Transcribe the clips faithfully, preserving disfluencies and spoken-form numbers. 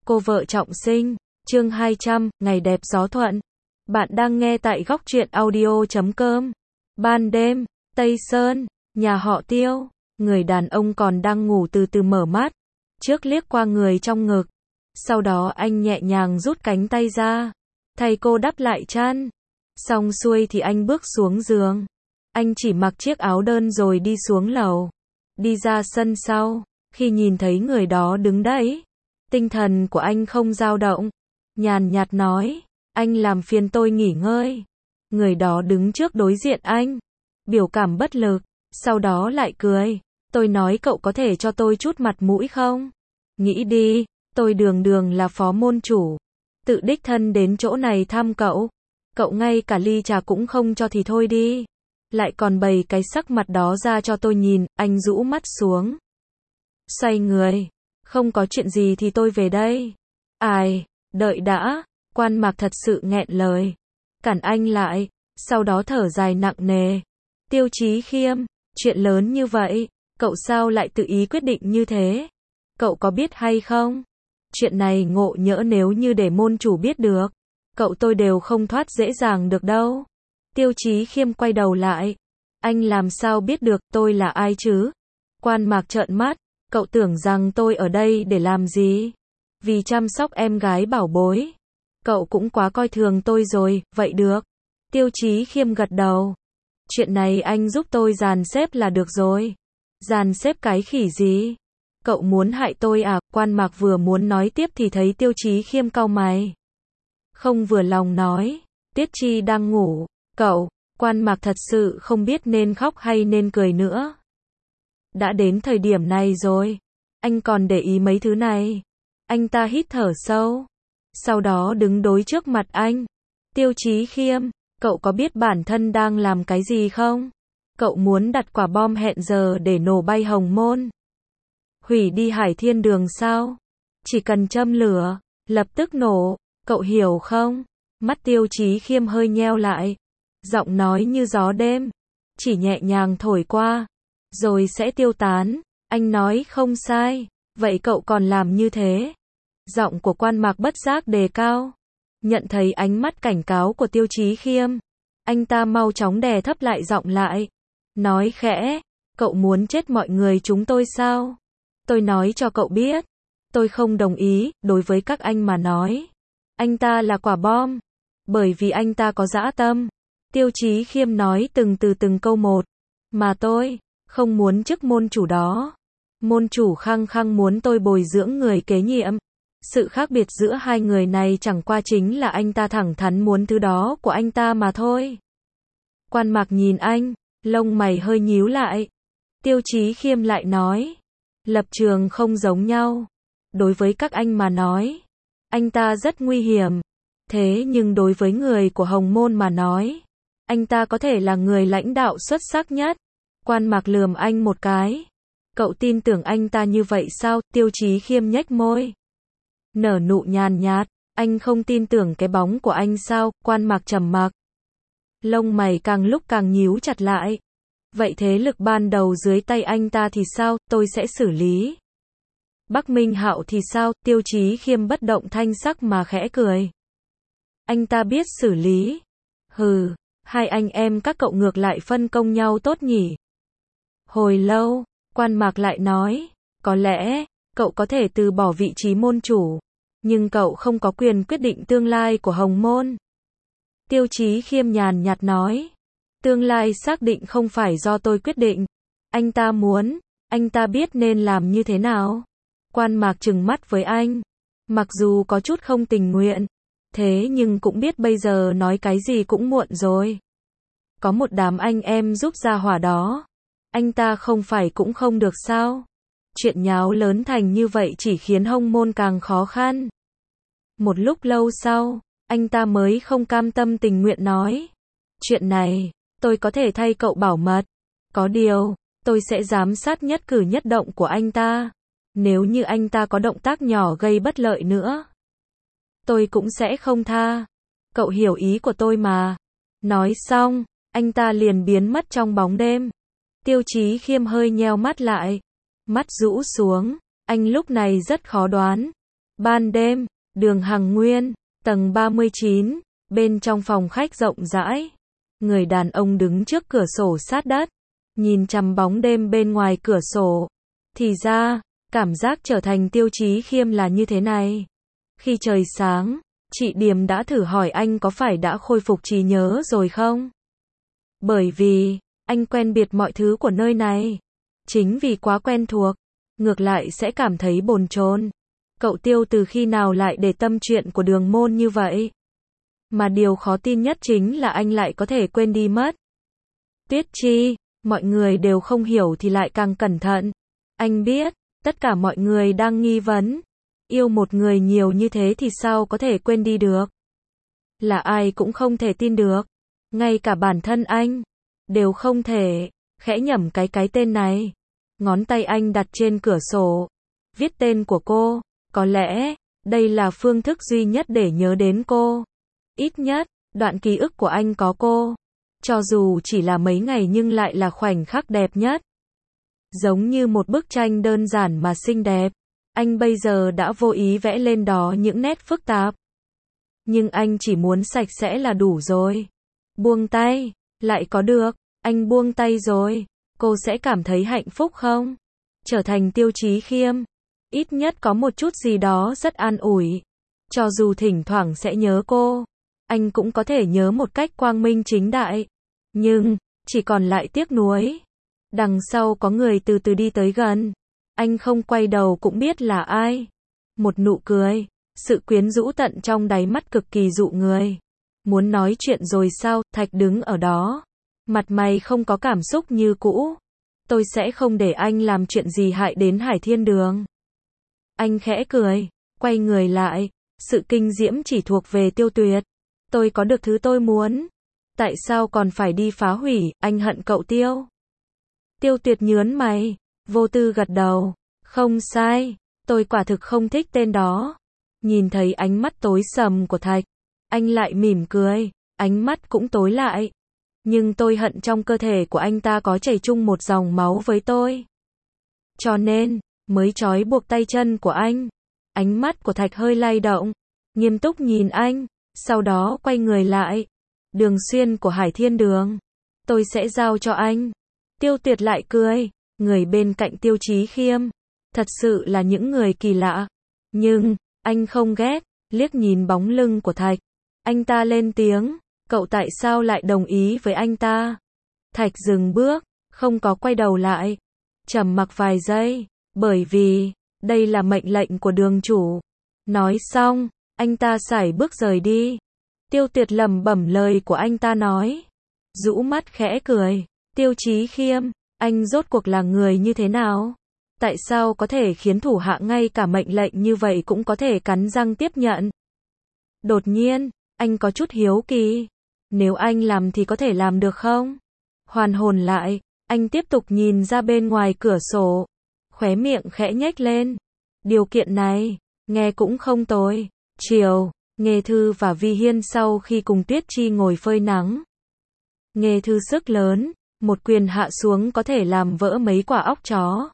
Cô vợ trọng sinh, chương hai trăm, ngày đẹp gió thuận. Bạn đang nghe tại góc truyện audio chấm com. Ban đêm, Tây Sơn, nhà họ Tiêu, người đàn ông còn đang ngủ từ từ mở mắt, trước liếc qua người trong ngực. Sau đó anh nhẹ nhàng rút cánh tay ra, thay cô đắp lại chăn. Xong xuôi thì anh bước xuống giường. Anh chỉ mặc chiếc áo đơn rồi đi xuống lầu. Đi ra sân sau, khi nhìn thấy người đó đứng đấy, tinh thần của anh không dao động, nhàn nhạt nói, anh làm phiền tôi nghỉ ngơi. Người đó đứng trước đối diện anh, biểu cảm bất lực, sau đó lại cười, tôi nói cậu có thể cho tôi chút mặt mũi không? Nghĩ đi, tôi đường đường là phó môn chủ, tự đích thân đến chỗ này thăm cậu, cậu ngay cả ly trà cũng không cho thì thôi đi, lại còn bày cái sắc mặt đó ra cho tôi nhìn. Anh rũ mắt xuống, xoay người, không có chuyện gì thì tôi về đây. Ai, đợi đã, Quan Mạc thật sự nghẹn lời, cản anh lại, sau đó thở dài nặng nề. Tiêu Chí Khiêm, chuyện lớn như vậy, cậu sao lại tự ý quyết định như thế? Cậu có biết hay không? Chuyện này ngộ nhỡ nếu như để môn chủ biết được, cậu tôi đều không thoát dễ dàng được đâu. Tiêu Chí Khiêm quay đầu lại, anh làm sao biết được tôi là ai chứ? Quan Mạc trợn mắt, cậu tưởng rằng tôi ở đây để làm gì? Vì chăm sóc em gái bảo bối. Cậu cũng quá coi thường tôi rồi, vậy được. Tiêu Chí Khiêm gật đầu. Chuyện này anh giúp tôi dàn xếp là được rồi. Dàn xếp cái khỉ gì? Cậu muốn hại tôi à? Quan Mạc vừa muốn nói tiếp thì thấy Tiêu Chí Khiêm cau mày. Không vừa lòng nói, Tiết Chi đang ngủ. Cậu, Quan Mạc thật sự không biết nên khóc hay nên cười nữa. Đã đến thời điểm này rồi, anh còn để ý mấy thứ này. Anh ta hít thở sâu, sau đó đứng đối trước mặt anh. Tiêu Chí Khiêm, cậu có biết bản thân đang làm cái gì không? Cậu muốn đặt quả bom hẹn giờ để nổ bay Hồng Môn, hủy đi Hải Thiên Đường sao? Chỉ cần châm lửa, lập tức nổ, cậu hiểu không? Mắt Tiêu Chí Khiêm hơi nheo lại, giọng nói như gió đêm, chỉ nhẹ nhàng thổi qua, rồi sẽ tiêu tán. Anh nói không sai, vậy cậu còn làm như thế? Giọng của Quan Mạc bất giác đề cao. Nhận thấy ánh mắt cảnh cáo của Tiêu Chí Khiêm, anh ta mau chóng đè thấp lại giọng lại, nói khẽ, cậu muốn chết mọi người chúng tôi sao? Tôi nói cho cậu biết, tôi không đồng ý. Đối với các anh mà nói, anh ta là quả bom, bởi vì anh ta có dã tâm. Tiêu Chí Khiêm nói từng từ từng câu một, mà tôi không muốn chức môn chủ đó. Môn chủ khăng khăng muốn tôi bồi dưỡng người kế nhiệm. Sự khác biệt giữa hai người này chẳng qua chính là anh ta thẳng thắn muốn thứ đó của anh ta mà thôi. Quan Mạc nhìn anh, lông mày hơi nhíu lại. Tiêu Chí Khiêm lại nói, lập trường không giống nhau. Đối với các anh mà nói, anh ta rất nguy hiểm. Thế nhưng đối với người của Hồng Môn mà nói, anh ta có thể là người lãnh đạo xuất sắc nhất. Quan Mạc lườm anh một cái. Cậu tin tưởng anh ta như vậy sao? Tiêu Chí Khiêm nhếch môi, nở nụ nhàn nhạt, anh không tin tưởng cái bóng của anh sao? Quan Mạc trầm mặc, lông mày càng lúc càng nhíu chặt lại. Vậy thế lực ban đầu dưới tay anh ta thì sao? Tôi sẽ xử lý. Bắc Minh Hạo thì sao? Tiêu Chí Khiêm bất động thanh sắc mà khẽ cười. Anh ta biết xử lý. Hừ, hai anh em các cậu ngược lại phân công nhau tốt nhỉ? Hồi lâu, Quan Mạc lại nói, có lẽ cậu có thể từ bỏ vị trí môn chủ, nhưng cậu không có quyền quyết định tương lai của Hồng Môn. Tiêu Chí Khiêm nhàn nhạt nói, tương lai xác định không phải do tôi quyết định. Anh ta muốn, anh ta biết nên làm như thế nào. Quan Mạc trừng mắt với anh, mặc dù có chút không tình nguyện, thế nhưng cũng biết bây giờ nói cái gì cũng muộn rồi. Có một đám anh em giúp ra hỏa đó, anh ta không phải cũng không được sao? Chuyện nháo lớn thành như vậy chỉ khiến Hồng Môn càng khó khăn. Một lúc lâu sau, anh ta mới không cam tâm tình nguyện nói, chuyện này, tôi có thể thay cậu bảo mật. Có điều, tôi sẽ giám sát nhất cử nhất động của anh ta. Nếu như anh ta có động tác nhỏ gây bất lợi nữa, tôi cũng sẽ không tha. Cậu hiểu ý của tôi mà. Nói xong, anh ta liền biến mất trong bóng đêm. Tiêu Chí Khiêm hơi nheo mắt lại, mắt rũ xuống, anh lúc này rất khó đoán. Ban đêm, đường Hằng Nguyên, tầng ba mươi chín, bên trong phòng khách rộng rãi. Người đàn ông đứng trước cửa sổ sát đất, nhìn chằm bóng đêm bên ngoài cửa sổ. Thì ra, cảm giác trở thành Tiêu Chí Khiêm là như thế này. Khi trời sáng, chị Điềm đã thử hỏi anh có phải đã khôi phục trí nhớ rồi không? Bởi vì, anh quen biệt mọi thứ của nơi này. Chính vì quá quen thuộc, ngược lại sẽ cảm thấy bồn chồn. Cậu Tiêu từ khi nào lại để tâm chuyện của Đường Môn như vậy? Mà điều khó tin nhất chính là anh lại có thể quên đi mất. Tuyết Chi, mọi người đều không hiểu thì lại càng cẩn thận. Anh biết, tất cả mọi người đang nghi vấn. Yêu một người nhiều như thế thì sao có thể quên đi được? Là ai cũng không thể tin được. Ngay cả bản thân anh, đều không thể. Khẽ nhẩm cái cái tên này. Ngón tay anh đặt trên cửa sổ. Viết tên của cô. Có lẽ, đây là phương thức duy nhất để nhớ đến cô. Ít nhất, đoạn ký ức của anh có cô. Cho dù chỉ là mấy ngày nhưng lại là khoảnh khắc đẹp nhất. Giống như một bức tranh đơn giản mà xinh đẹp. Anh bây giờ đã vô ý vẽ lên đó những nét phức tạp. Nhưng anh chỉ muốn sạch sẽ là đủ rồi. Buông tay, lại có được, anh buông tay rồi. Cô sẽ cảm thấy hạnh phúc không? Trở thành Tiêu Chí Khiêm. Ít nhất có một chút gì đó rất an ủi. Cho dù thỉnh thoảng sẽ nhớ cô. Anh cũng có thể nhớ một cách quang minh chính đại. Nhưng, chỉ còn lại tiếc nuối. Đằng sau có người từ từ đi tới gần. Anh không quay đầu cũng biết là ai. Một nụ cười, sự quyến rũ tận trong đáy mắt cực kỳ dụ người. Muốn nói chuyện rồi sao? Thạch đứng ở đó. Mặt mày không có cảm xúc như cũ. Tôi sẽ không để anh làm chuyện gì hại đến Hải Thiên Đường. Anh khẽ cười, quay người lại. Sự kinh diễm chỉ thuộc về Tiêu Tuyệt. Tôi có được thứ tôi muốn. Tại sao còn phải đi phá hủy? Anh hận cậu Tiêu. Tiêu Tuyệt nhớn mày, vô tư gật đầu. Không sai, tôi quả thực không thích tên đó. Nhìn thấy ánh mắt tối sầm của Thạch, anh lại mỉm cười, ánh mắt cũng tối lại. Nhưng tôi hận trong cơ thể của anh ta có chảy chung một dòng máu với tôi. Cho nên, mới trói buộc tay chân của anh. Ánh mắt của Thạch hơi lay động, nghiêm túc nhìn anh, sau đó quay người lại. Đường xuyên của Hải Thiên Đường, tôi sẽ giao cho anh. Tiêu Tuyệt lại cười, người bên cạnh Tiêu Chí Khiêm, thật sự là những người kỳ lạ. Nhưng, anh không ghét, liếc nhìn bóng lưng của Thạch. Anh ta lên tiếng, cậu tại sao lại đồng ý với anh ta? Thạch dừng bước, không có quay đầu lại. Trầm mặc vài giây, bởi vì, đây là mệnh lệnh của đường chủ. Nói xong, anh ta sải bước rời đi. Tiêu Tuyệt lẩm bẩm lời của anh ta nói. Rũ mắt khẽ cười, Tiêu Chí Khiêm, anh rốt cuộc là người như thế nào? Tại sao có thể khiến thủ hạ ngay cả mệnh lệnh như vậy cũng có thể cắn răng tiếp nhận? Đột nhiên, anh có chút hiếu kỳ. Nếu anh làm thì có thể làm được không? Hoàn hồn lại, anh tiếp tục nhìn ra bên ngoài cửa sổ. Khóe miệng khẽ nhếch lên. Điều kiện này, nghe cũng không tồi. Chiều, Nghê Thư và Vi Hiên sau khi cùng Tuyết Chi ngồi phơi nắng. Nghê Thư sức lớn, một quyền hạ xuống có thể làm vỡ mấy quả óc chó.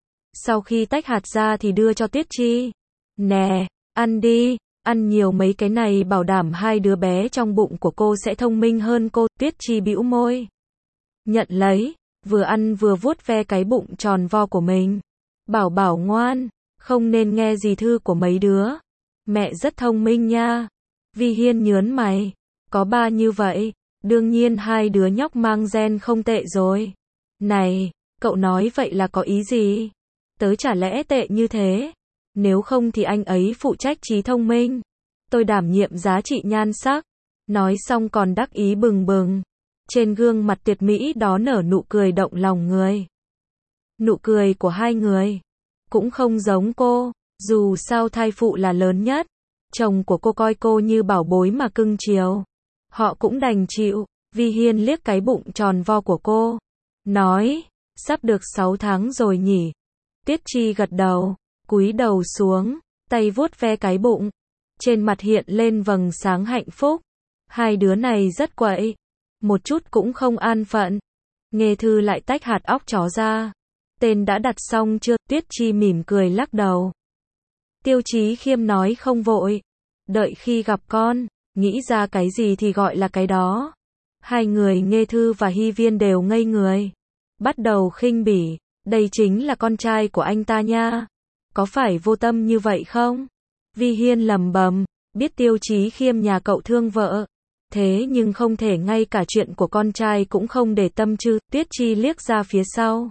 Sau khi tách hạt ra thì đưa cho Tuyết Chi. Nè, ăn đi, ăn nhiều mấy cái này bảo đảm hai đứa bé trong bụng của cô sẽ thông minh hơn cô. Tuyết Chi bĩu môi. Nhận lấy, vừa ăn vừa vuốt ve cái bụng tròn vo của mình. Bảo bảo ngoan, không nên nghe gì Thư của mấy đứa. Mẹ rất thông minh nha. Vi Hiên nhớn mày. Có ba như vậy, đương nhiên hai đứa nhóc mang gen không tệ rồi. Này, cậu nói vậy là có ý gì? Tớ chả lẽ tệ như thế? Nếu không thì anh ấy phụ trách trí thông minh. Tôi đảm nhiệm giá trị nhan sắc. Nói xong còn đắc ý bừng bừng. Trên gương mặt tuyệt mỹ đó nở nụ cười động lòng người. Nụ cười của hai người cũng không giống cô. Dù sao thai phụ là lớn nhất. Chồng của cô coi cô như bảo bối mà cưng chiều. Họ cũng đành chịu. Vi Hiên liếc cái bụng tròn vo của cô. Nói, sắp được sáu tháng rồi nhỉ. Tuyết Chi gật đầu, cúi đầu xuống, tay vuốt ve cái bụng. Trên mặt hiện lên vầng sáng hạnh phúc. Hai đứa này rất quậy. Một chút cũng không an phận. Nghê Thư lại tách hạt óc chó ra. Tên đã đặt xong chưa? Tuyết Chi mỉm cười lắc đầu. Tiêu Chí Khiêm nói không vội. Đợi khi gặp con, nghĩ ra cái gì thì gọi là cái đó. Hai người Nghê Thư và Hy Viên đều ngây người. Bắt đầu khinh bỉ, đây chính là con trai của anh ta nha. Có phải vô tâm như vậy không? Vi Hiên lầm bầm, biết Tiêu Chí Khiêm nhà cậu thương vợ. Thế nhưng không thể ngay cả chuyện của con trai cũng không để tâm chứ. Tuyết Chi liếc ra phía sau.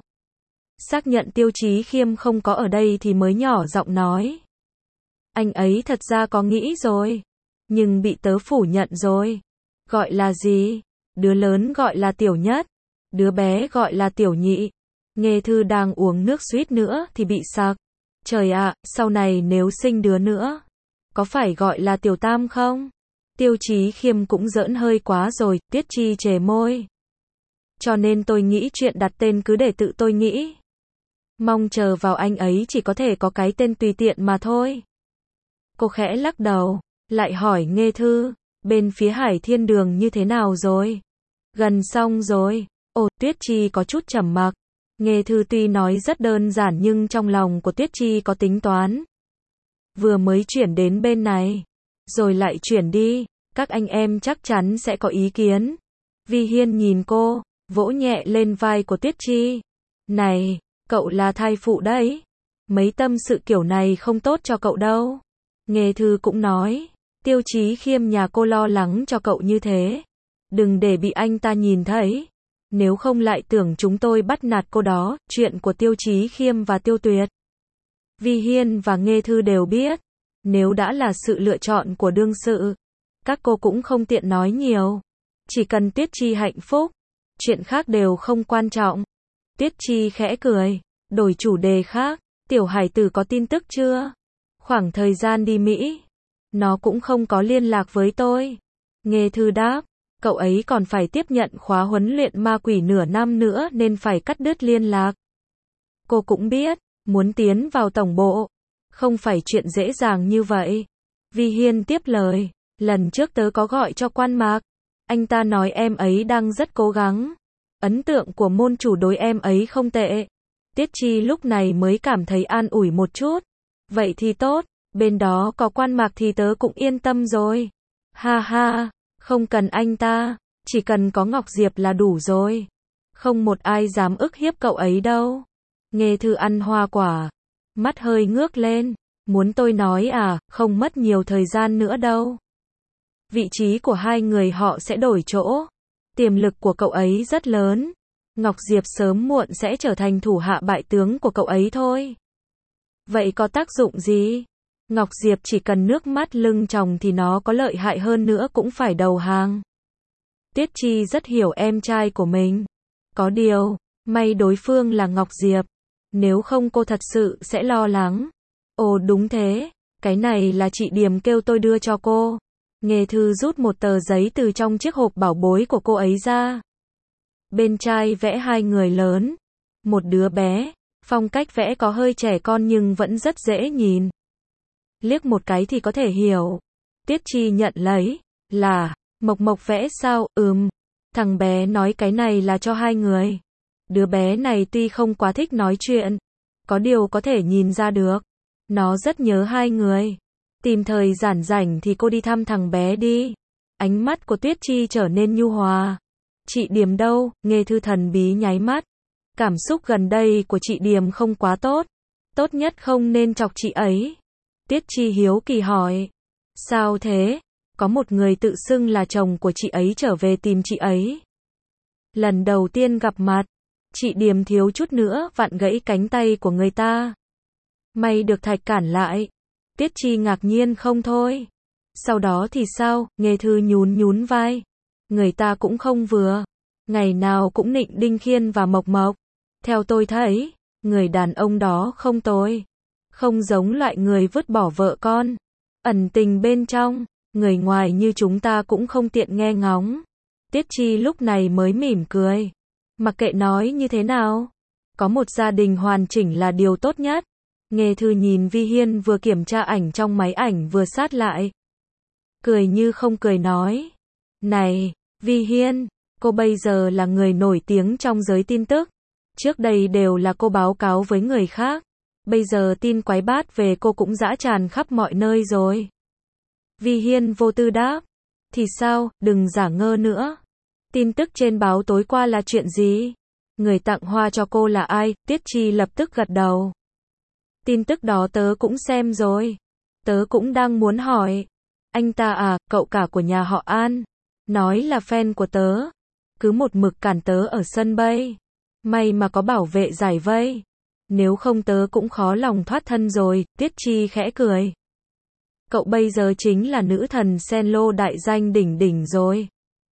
Xác nhận Tiêu Chí Khiêm không có ở đây thì mới nhỏ giọng nói. Anh ấy thật ra có nghĩ rồi. Nhưng bị tớ phủ nhận rồi. Gọi là gì? Đứa lớn gọi là tiểu nhất. Đứa bé gọi là tiểu nhị. Nghê Thư đang uống nước suýt nữa thì bị sặc. Trời ạ, sau này nếu sinh đứa nữa, có phải gọi là tiểu tam không? Tiêu Chí Khiêm cũng giỡn hơi quá rồi, Tuyết Chi chề môi. Cho nên tôi nghĩ chuyện đặt tên cứ để tự tôi nghĩ. Mong chờ vào anh ấy chỉ có thể có cái tên tùy tiện mà thôi. Cô khẽ lắc đầu, lại hỏi Nghê Thư, bên phía Hải Thiên Đường như thế nào rồi? Gần xong rồi. Ồ, Tuyết Chi có chút trầm mặc. Nghê Thư tuy nói rất đơn giản nhưng trong lòng của Tuyết Chi có tính toán. Vừa mới chuyển đến bên này, rồi lại chuyển đi, các anh em chắc chắn sẽ có ý kiến. Vi Hiên nhìn cô, vỗ nhẹ lên vai của Tuyết Chi. Này, cậu là thai phụ đấy. Mấy tâm sự kiểu này không tốt cho cậu đâu. Nghê Thư cũng nói, Tiêu Chí Khiêm nhà cô lo lắng cho cậu như thế. Đừng để bị anh ta nhìn thấy. Nếu không lại tưởng chúng tôi bắt nạt cô đó. Chuyện của Tiêu Chí Khiêm và Tiêu Tuyệt, Vi Hiên và Nghê Thư đều biết. Nếu đã là sự lựa chọn của đương sự, các cô cũng không tiện nói nhiều. Chỉ cần Tuyết Chi hạnh phúc, chuyện khác đều không quan trọng. Tuyết Chi khẽ cười, đổi chủ đề khác. Tiểu hải tử có tin tức chưa? Khoảng thời gian đi Mỹ, nó cũng không có liên lạc với tôi. Nghê Thư đáp, cậu ấy còn phải tiếp nhận khóa huấn luyện ma quỷ nửa năm nữa nên phải cắt đứt liên lạc. Cô cũng biết, muốn tiến vào tổng bộ, không phải chuyện dễ dàng như vậy. Vi Hiên tiếp lời, lần trước tớ có gọi cho Quan Mạc. Anh ta nói em ấy đang rất cố gắng. Ấn tượng của môn chủ đối em ấy không tệ. Tiết Chi lúc này mới cảm thấy an ủi một chút. Vậy thì tốt, bên đó có Quan Mạc thì tớ cũng yên tâm rồi. Ha ha, không cần anh ta, chỉ cần có Ngọc Diệp là đủ rồi. Không một ai dám ức hiếp cậu ấy đâu. Nghê Thư ăn hoa quả, mắt hơi ngước lên. Muốn tôi nói à, không mất nhiều thời gian nữa đâu. Vị trí của hai người họ sẽ đổi chỗ. Tiềm lực của cậu ấy rất lớn. Ngọc Diệp sớm muộn sẽ trở thành thủ hạ bại tướng của cậu ấy thôi. Vậy có tác dụng gì? Ngọc Diệp chỉ cần nước mắt lưng tròng thì nó có lợi hại hơn nữa cũng phải đầu hàng. Tiết Chi rất hiểu em trai của mình. Có điều, may đối phương là Ngọc Diệp. Nếu không cô thật sự sẽ lo lắng. Ồ đúng thế, cái này là chị Điềm kêu tôi đưa cho cô. Nghê Thư rút một tờ giấy từ trong chiếc hộp bảo bối của cô ấy ra. Bên trai vẽ hai người lớn, một đứa bé, phong cách vẽ có hơi trẻ con nhưng vẫn rất dễ nhìn. Liếc một cái thì có thể hiểu. Tiết Chi nhận lấy, là, Mộc Mộc vẽ sao, ừm. Thằng bé nói cái này là cho hai người. Đứa bé này tuy không quá thích nói chuyện, có điều có thể nhìn ra được. Nó rất nhớ hai người. Tìm thời giản rảnh thì cô đi thăm thằng bé đi. Ánh mắt của Tuyết Chi trở nên nhu hòa. Chị Điềm đâu? Nghê Thư thần bí nháy mắt. Cảm xúc gần đây của chị Điềm không quá tốt. Tốt nhất không nên chọc chị ấy. Tiết Chi hiếu kỳ hỏi. Sao thế? Có một người tự xưng là chồng của chị ấy trở về tìm chị ấy. Lần đầu tiên gặp mặt, chị Điềm thiếu chút nữa vặn gãy cánh tay của người ta. May được Thạch cản lại. Tiết Chi ngạc nhiên không thôi. Sau đó thì sao? Nghê Thư nhún nhún vai. Người ta cũng không vừa. Ngày nào cũng nịnh Đinh Khiên và Mộc Mộc. Theo tôi thấy, người đàn ông đó không tồi. Không giống loại người vứt bỏ vợ con. Ẩn tình bên trong, người ngoài như chúng ta cũng không tiện nghe ngóng. Tiết Chi lúc này mới mỉm cười. Mặc kệ nói như thế nào, có một gia đình hoàn chỉnh là điều tốt nhất. Nghê Thư nhìn Vi Hiên vừa kiểm tra ảnh trong máy ảnh vừa sát lại. Cười như không cười nói. Này, Vi Hiên, cô bây giờ là người nổi tiếng trong giới tin tức. Trước đây đều là cô báo cáo với người khác. Bây giờ tin quái bát về cô cũng dã tràn khắp mọi nơi rồi. Vi Hiên vô tư đáp. Thì sao, đừng giả ngơ nữa. Tin tức trên báo tối qua là chuyện gì? Người tặng hoa cho cô là ai? Tiết Chi lập tức gật đầu. Tin tức đó tớ cũng xem rồi. Tớ cũng đang muốn hỏi. Anh ta à, cậu cả của nhà họ An. Nói là fan của tớ. Cứ một mực cản tớ ở sân bay. May mà có bảo vệ giải vây. Nếu không tớ cũng khó lòng thoát thân rồi. Tiết Chi khẽ cười. Cậu bây giờ chính là nữ thần sen lô đại danh đỉnh đỉnh rồi.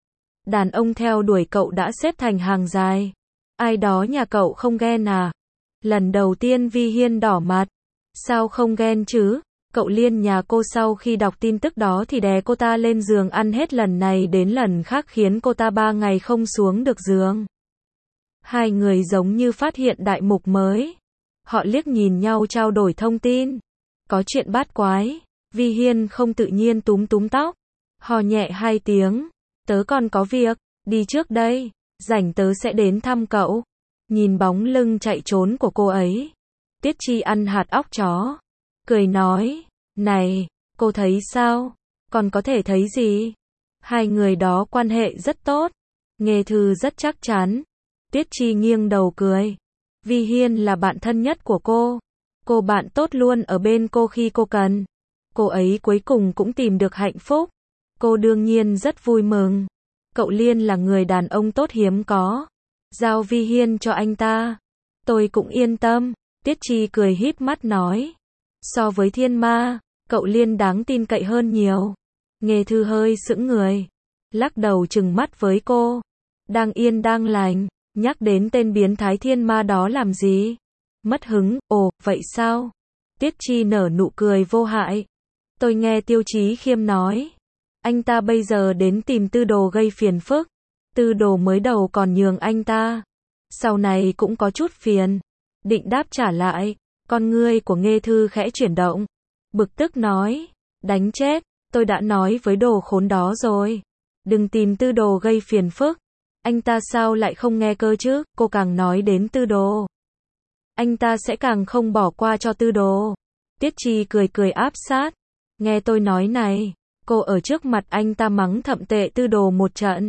Đàn ông theo đuổi cậu đã xếp thành hàng dài. Ai đó nhà cậu không ghen à? Lần đầu tiên Vi Hiên đỏ mặt. Sao không ghen chứ? Cậu Liên nhà cô sau khi đọc tin tức đó thì đè cô ta lên giường ăn hết lần này đến lần khác khiến cô ta ba ngày không xuống được giường. Hai người giống như phát hiện đại mục mới. Họ liếc nhìn nhau trao đổi thông tin. Có chuyện bát quái. Vi Hiên không tự nhiên túm túm tóc. Hò nhẹ hai tiếng. Tớ còn có việc. Đi trước đây. Rảnh tớ sẽ đến thăm cậu. Nhìn bóng lưng chạy trốn của cô ấy. Tiết Chi ăn hạt óc chó. Cười nói. Này, cô thấy sao? Còn có thể thấy gì? Hai người đó quan hệ rất tốt. Nghê Thư rất chắc chắn. Tiết Chi nghiêng đầu cười. Vi Hiên là bạn thân nhất của cô. Cô bạn tốt luôn ở bên cô khi cô cần. Cô ấy cuối cùng cũng tìm được hạnh phúc. Cô đương nhiên rất vui mừng. Cậu Liên là người đàn ông tốt hiếm có. Giao Vi Hiên cho anh ta. Tôi cũng yên tâm. Tiết Chi cười híp mắt nói. So với Thiên Ma, cậu Liên đáng tin cậy hơn nhiều. Nghê Thư hơi sững người. Lắc đầu trừng mắt với cô. Đang yên đang lành. Nhắc đến tên biến thái Thiên Ma đó làm gì? Mất hứng, ồ, vậy sao? Tiết Chi nở nụ cười vô hại. Tôi nghe Tiêu Chí Khiêm nói. Anh ta bây giờ đến tìm Tư Đồ gây phiền phức. Tư Đồ mới đầu còn nhường anh ta. Sau này cũng có chút phiền. Định đáp trả lại. Con ngươi của Nghê Thư khẽ chuyển động. Bực tức nói. Đánh chết, tôi đã nói với đồ khốn đó rồi. Đừng tìm Tư Đồ gây phiền phức. Anh ta sao lại không nghe cơ chứ? Cô càng nói đến Tư Đồ. Anh ta sẽ càng không bỏ qua cho Tư Đồ. Tiết Chi cười cười áp sát. Nghe tôi nói này. Cô ở trước mặt anh ta mắng thậm tệ Tư Đồ một trận.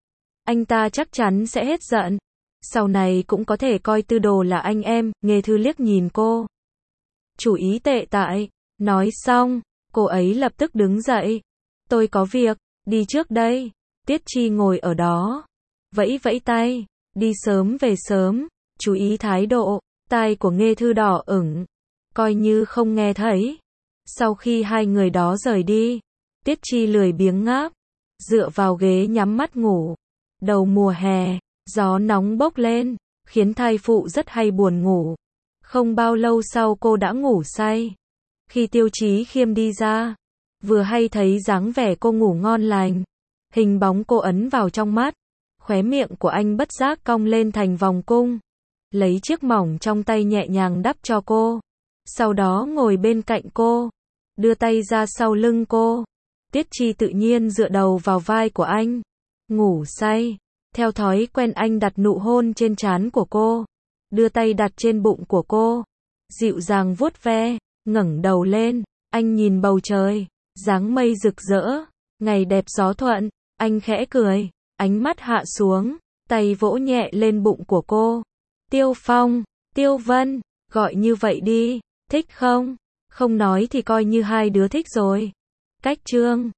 Anh ta chắc chắn sẽ hết giận. Sau này cũng có thể coi Tư Đồ là anh em. Nghê Thư liếc nhìn cô. Chủ ý tệ tại. Nói xong, cô ấy lập tức đứng dậy. Tôi có việc, đi trước đây. Tiết Chi ngồi ở đó. Vẫy vẫy tay. Đi sớm về sớm. Chú ý thái độ. Tai của Nghê Thư đỏ ửng. Coi như không nghe thấy. Sau khi hai người đó rời đi. Tiết Chi lười biếng ngáp. Dựa vào ghế nhắm mắt ngủ. Đầu mùa hè. Gió nóng bốc lên. Khiến thai phụ rất hay buồn ngủ. Không bao lâu sau cô đã ngủ say. Khi Tiêu Chí Khiêm đi ra. Vừa hay thấy dáng vẻ cô ngủ ngon lành. Hình bóng cô ấn vào trong mắt. Khóe miệng của anh bất giác cong lên thành vòng cung. Lấy chiếc mỏng trong tay nhẹ nhàng đắp cho cô. Sau đó ngồi bên cạnh cô. Đưa tay ra sau lưng cô. Tiết Chi tự nhiên dựa đầu vào vai của anh. Ngủ say. Theo thói quen anh đặt nụ hôn trên trán của cô. Đưa tay đặt trên bụng của cô. Dịu dàng vuốt ve. Ngẩng đầu lên. Anh nhìn bầu trời. Dáng mây rực rỡ. Ngày đẹp gió thuận. Anh khẽ cười. Ánh mắt hạ xuống. Tay vỗ nhẹ lên bụng của cô. Tiêu Phong. Tiêu Vân. Gọi như vậy đi. Thích không? Không nói thì coi như hai đứa thích rồi. Cách chương